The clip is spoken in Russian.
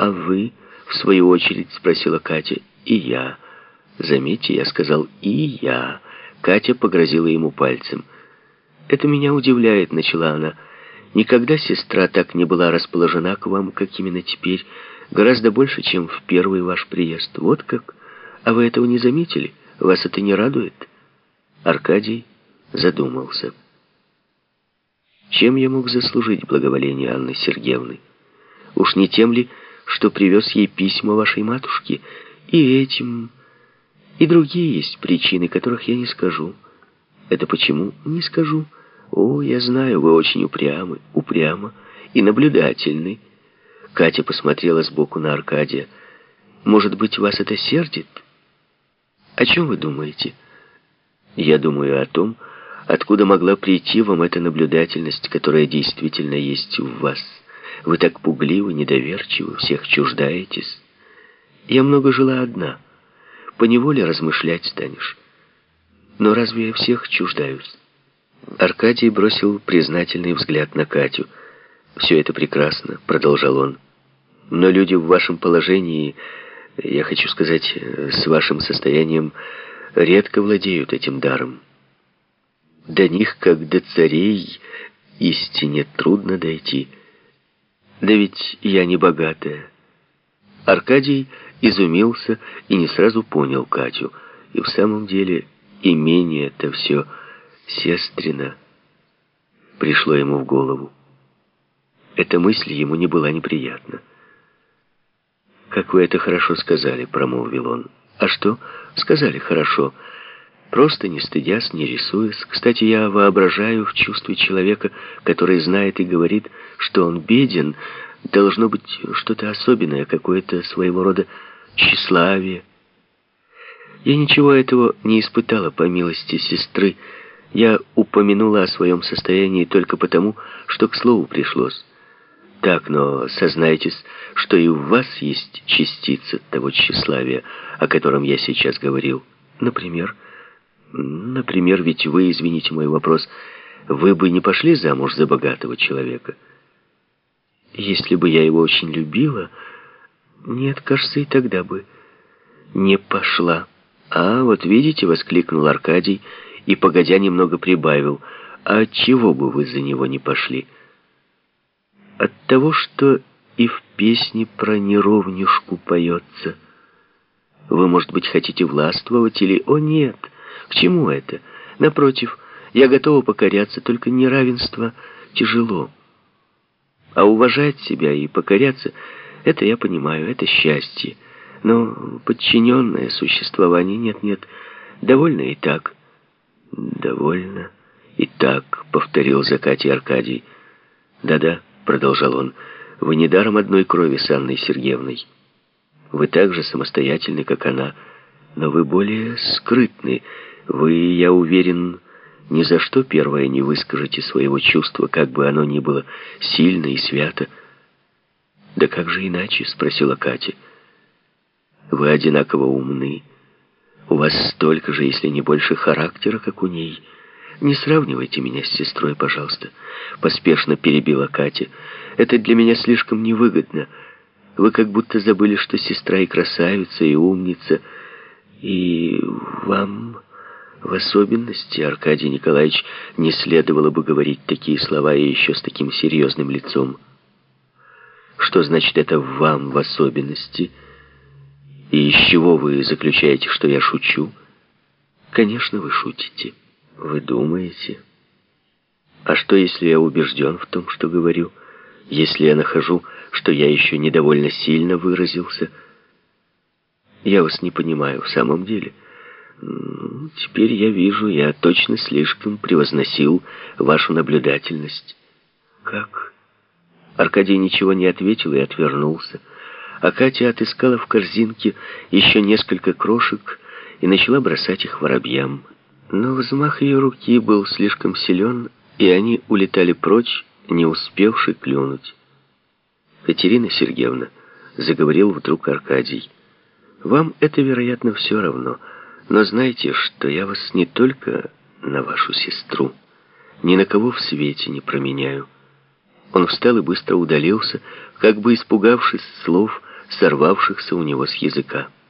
«А вы?» — в свою очередь спросила Катя. «И я». Заметьте, я сказал «и я». Катя погрозила ему пальцем. «Это меня удивляет», — начала она. «Никогда сестра так не была расположена к вам, как именно теперь. Гораздо больше, чем в первый ваш приезд. Вот как? А вы этого не заметили? Вас это не радует?» Аркадий задумался. Чем я мог заслужить благоволение Анны Сергеевны? Уж не тем ли, что привез ей письма вашей матушки? И этим, и другие есть причины, которых я не скажу. Это почему? Не скажу. О, я знаю, вы очень упрямы и наблюдательны. Катя посмотрела сбоку на Аркадия. Может быть, вас это сердит? О чем вы думаете? Я думаю о том, откуда могла прийти вам эта наблюдательность, которая действительно есть в вас. Вы так пугливы, недоверчивы, всех чуждаетесь. Я много жила одна. Поневоле размышлять станешь. Но разве я всех чуждаюсь? Аркадий бросил признательный взгляд на Катю. «Все это прекрасно», — продолжал он. «Но люди в вашем положении, я хочу сказать, с вашим состоянием, редко владеют этим даром. До них, как до царей, истине трудно дойти. Да ведь я не богатая». Аркадий изумился и не сразу понял Катю. И в самом деле имение-то все сестрино пришло ему в голову. Эта мысль ему не была неприятна. «Как вы это хорошо сказали», — промолвил он. «А что?» «Сказали хорошо. Просто не стыдясь, не рисуясь. Кстати, я воображаю в чувстве человека, который знает и говорит, что он беден, должно быть что-то особенное, какое-то своего рода тщеславие. Я ничего этого не испытала, по милости сестры. Я упомянула о своем состоянии только потому, что к слову пришлось. Так, но сознайтесь, что и в вас есть частица того тщеславия, о котором я сейчас говорил. Например, ведь вы, извините мой вопрос, вы бы не пошли замуж за богатого человека? Если бы я его очень любила, нет, кажется, и тогда бы не пошла. А, вот видите, воскликнул Аркадий и, погодя, немного прибавил. А отчего бы вы за него не пошли? От того, что и в песне про неровнюшку поется. Вы, может быть, хотите властвовать или... О, нет, к чему это? Напротив, я готова покоряться, только неравенство тяжело. А уважать себя и покоряться, это я понимаю, это счастье. Но подчиненное существование нет, довольно и так. Довольно и так, повторил за Катей Аркадий. Да-да, продолжал он, вы недаром одной крови с Анной Сергеевной. Вы так же самостоятельны, как она, но вы более скрытны. Вы, я уверен, ни за что первое не выскажете своего чувства, как бы оно ни было сильно и свято. «Да как же иначе?» — спросила Катя. «Вы одинаково умны. У вас столько же, если не больше, характера, как у ней. Не сравнивайте меня с сестрой, пожалуйста», — поспешно перебила Катя. «Это для меня слишком невыгодно. Вы как будто забыли, что сестра и красавица, и умница, и вам в особенности, Аркадий Николаевич, не следовало бы говорить такие слова и еще с таким серьезным лицом». «Что значит это «вам в особенности»? И из чего вы заключаете, что я шучу?» «Конечно, вы шутите. Вы думаете. А что, если я убежден в том, что говорю? Если я нахожу, что я еще недовольно сильно выразился? Я вас не понимаю в самом деле. Теперь я вижу, я точно слишком превозносил вашу наблюдательность». «Как?» Аркадий ничего не ответил и отвернулся. А Катя отыскала в корзинке еще несколько крошек и начала бросать их воробьям. Но взмах ее руки был слишком силен, и они улетали прочь, не успевши клюнуть. «Катерина Сергеевна», — заговорил вдруг Аркадий, — «вам это, вероятно, все равно, но знайте, что я вас не только на вашу сестру, ни на кого в свете не променяю». Он встал и быстро удалился, как бы испугавшись слов, сорвавшихся у него с языка.